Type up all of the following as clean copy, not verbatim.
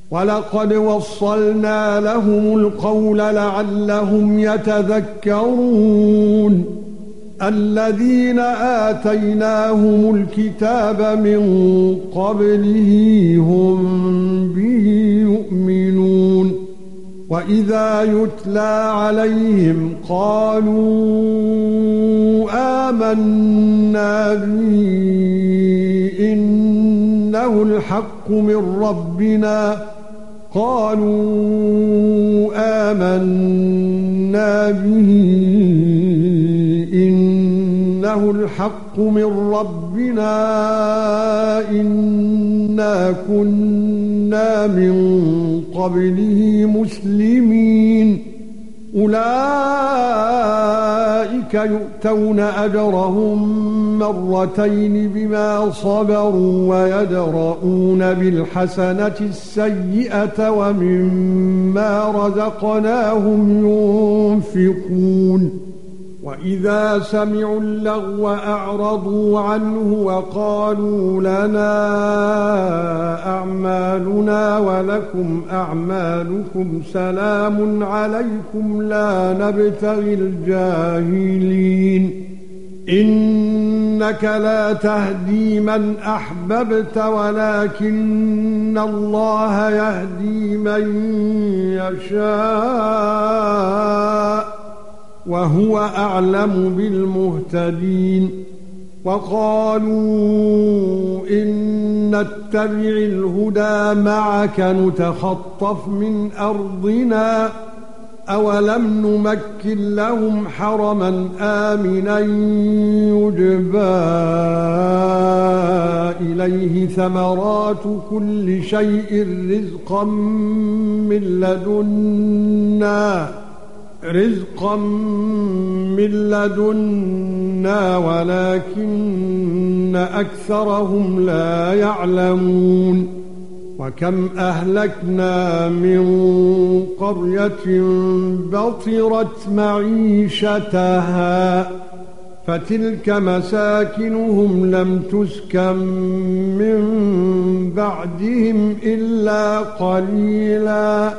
وَلَقَدْ وَصَّلْنَا لَهُمُ الْقَوْلَ لَعَلَّهُمْ يَتَذَكَّرُونَ الَّذِينَ آتَيْنَاهُمُ الْكِتَابَ مِنْ قَبْلِهِ هُمْ بِهِ يُؤْمِنُونَ وَإِذَا يُتْلَى عَلَيْهِمْ قَالُوا آمَنَّا بِهِ إِنَّهُ الْحَقُّ مِنْ رَبِّنَا إِنَّا كُنَّا مِنْ قَبْلِهِ مُسْلِمِينَ أُولَئِكَ يُؤْتَوْنَ أَجْرَهُم مرتين بما صبروا ويدرؤون بالحسنة السيئة ومما رزقناهم ينفقون وإذا سمعوا اللغو أعرضوا عنه وقالوا لنا أعمالنا ولكم أعمالكم سلام عليكم لا نبتغي الجاهلين إنك لا تهدي من أحببت ولكن الله يهدي من يشاء وهو أعلم بالمهتدين وقالوا إن نتبع الهدى معك نتخطف من أرضنا أولم نمكن لهم حرما آمنا يجبى إليه ثمرات كل شيء رزقا من لدنا ولكن أكثرهم لا يعلمون وكم أهلكنا من قرية بطرت معيشتها فتلك مساكنهم لم تسكن من بعدهم إلا قليلا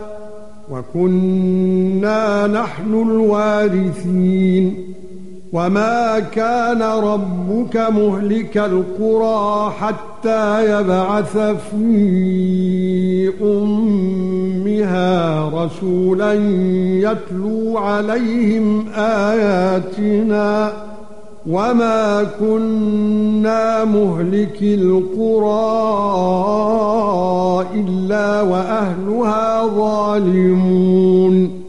وكنا نحن الوارثين وما كان ربك مهلك القرى حتى يبعث في أمها رسولا يتلو عليهم آياتنا وما كنا مهلك القرى إلا وأهلها ظالمون